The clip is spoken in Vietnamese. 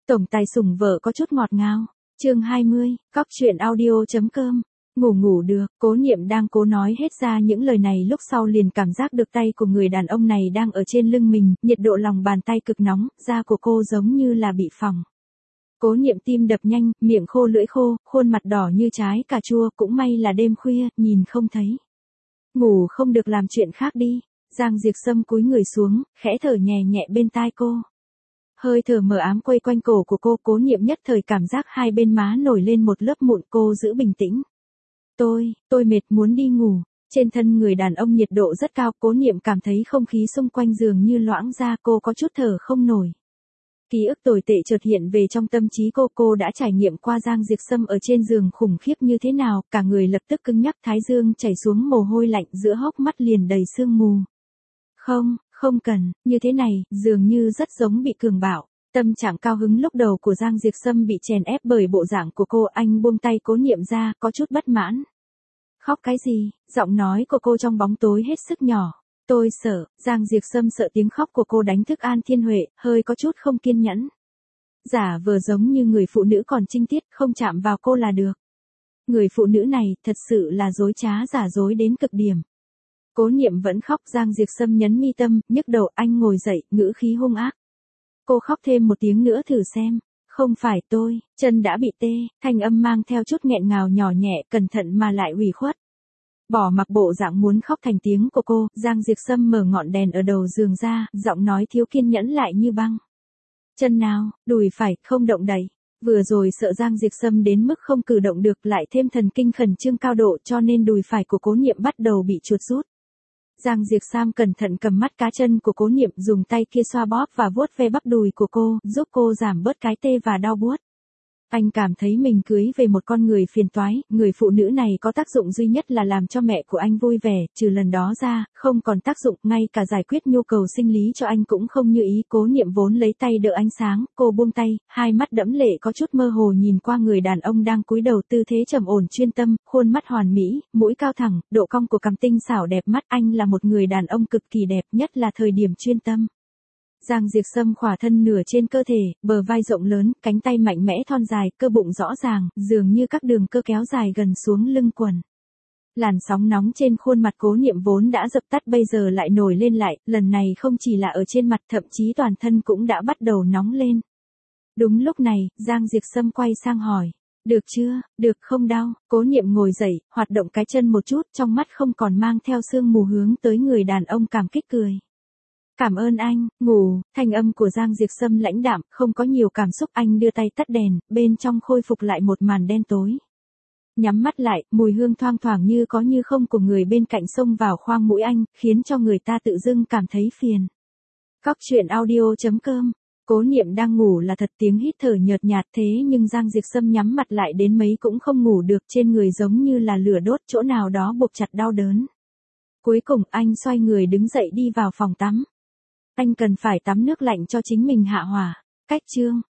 Tổng tài sủng vợ có chút ngọt ngào. Chương 20, cóc truyện audio.com. Ngủ được, Cố Niệm đang cố nói hết ra những lời này lúc sau liền cảm giác được tay của người đàn ông này đang ở trên lưng mình, nhiệt độ lòng bàn tay cực nóng, da của cô giống như là bị phỏng. Cố Niệm tim đập nhanh, miệng khô lưỡi khô, khuôn mặt đỏ như trái cà chua, cũng may là đêm khuya, nhìn không thấy. Ngủ không được làm chuyện khác đi. Giang Diệp Sâm cúi người xuống, khẽ thở nhẹ nhẹ bên tai cô. Hơi thở mờ ám quay quanh cổ của cô, Cố Niệm nhất thời cảm giác hai bên má nổi lên một lớp mụn, cô giữ bình tĩnh. Tôi mệt muốn đi ngủ. Trên thân người đàn ông nhiệt độ rất cao, Cố Niệm cảm thấy không khí xung quanh giường như loãng ra, cô có chút thở không nổi. Ký ức tồi tệ chợt hiện về trong tâm trí cô đã trải nghiệm qua Giang Diệp Sâm ở trên giường khủng khiếp như thế nào, cả người lập tức cứng nhắc, thái dương chảy xuống mồ hôi lạnh, giữa hốc mắt liền đầy sương mù. Không cần, như thế này, dường như rất giống bị cường bạo. Tâm trạng cao hứng lúc đầu của Giang Diệp Sâm bị chèn ép bởi bộ dạng của cô, anh buông tay Cố Niệm ra, có chút bất mãn. Khóc cái gì? Giọng nói của cô trong bóng tối hết sức nhỏ. Tôi sợ. Giang Diệp Sâm sợ tiếng khóc của cô đánh thức An Thiên Huệ, hơi có chút không kiên nhẫn. Giả vờ giống như người phụ nữ còn trinh tiết, không chạm vào cô là được. Người phụ nữ này thật sự là dối trá giả dối đến cực điểm. Cố Niệm vẫn khóc, Giang Diệp Sâm nhấn mi tâm, nhức đầu, anh ngồi dậy, ngữ khí hung ác. Cô khóc thêm một tiếng nữa thử xem. Không phải tôi, chân đã bị tê, thanh âm mang theo chút nghẹn ngào nhỏ nhẹ, cẩn thận mà lại ủy khuất. Bỏ mặc bộ dạng muốn khóc thành tiếng của cô, Giang Diệp Sâm mở ngọn đèn ở đầu giường ra, giọng nói thiếu kiên nhẫn lại như băng. Chân nào, đùi phải, không động đậy. Vừa rồi sợ Giang Diệp Sâm đến mức không cử động được, lại thêm thần kinh khẩn trương cao độ, cho nên đùi phải của Cố Niệm bắt đầu bị chuột rút. Giang Diệp Sam cẩn thận cầm mắt cá chân của Cố Niệm, dùng tay kia xoa bóp và vuốt ve bắp đùi của cô, giúp cô giảm bớt cái tê và đau buốt. Anh cảm thấy mình cưới về một con người phiền toái, người phụ nữ này có tác dụng duy nhất là làm cho mẹ của anh vui vẻ, trừ lần đó ra, không còn tác dụng, ngay cả giải quyết nhu cầu sinh lý cho anh cũng không như ý. Cố Niệm vốn lấy tay đỡ ánh sáng, cô buông tay, hai mắt đẫm lệ có chút mơ hồ nhìn qua người đàn ông đang cúi đầu, tư thế trầm ổn chuyên tâm, khuôn mắt hoàn mỹ, mũi cao thẳng, độ cong của cằm tinh xảo đẹp mắt, anh là một người đàn ông cực kỳ đẹp, nhất là thời điểm chuyên tâm. Giang Diệp Sâm khỏa thân nửa trên cơ thể, bờ vai rộng lớn, cánh tay mạnh mẽ thon dài, cơ bụng rõ ràng, dường như các đường cơ kéo dài gần xuống lưng quần. Làn sóng nóng trên khuôn mặt Cố Niệm vốn đã dập tắt bây giờ lại nổi lên lại, lần này không chỉ là ở trên mặt, thậm chí toàn thân cũng đã bắt đầu nóng lên. Đúng lúc này, Giang Diệp Sâm quay sang hỏi. Được chưa, được không đau? Cố Niệm ngồi dậy, hoạt động cái chân một chút, trong mắt không còn mang theo sương mù, hướng tới người đàn ông cảm kích cười. Cảm ơn anh, ngủ. Thanh âm của Giang Diệp Sâm lãnh đạm, không có nhiều cảm xúc, anh đưa tay tắt đèn, bên trong khôi phục lại một màn đen tối. Nhắm mắt lại, mùi hương thoang thoảng như có như không của người bên cạnh xông vào khoang mũi anh, khiến cho người ta tự dưng cảm thấy phiền. Cóc truyện audio.com. Cố Niệm đang ngủ là thật, tiếng hít thở nhợt nhạt, thế nhưng Giang Diệp Sâm nhắm mặt lại đến mấy cũng không ngủ được, trên người giống như là lửa đốt, chỗ nào đó buộc chặt đau đớn. Cuối cùng anh xoay người đứng dậy đi vào phòng tắm. Anh cần phải tắm nước lạnh cho chính mình hạ hỏa. Cách chương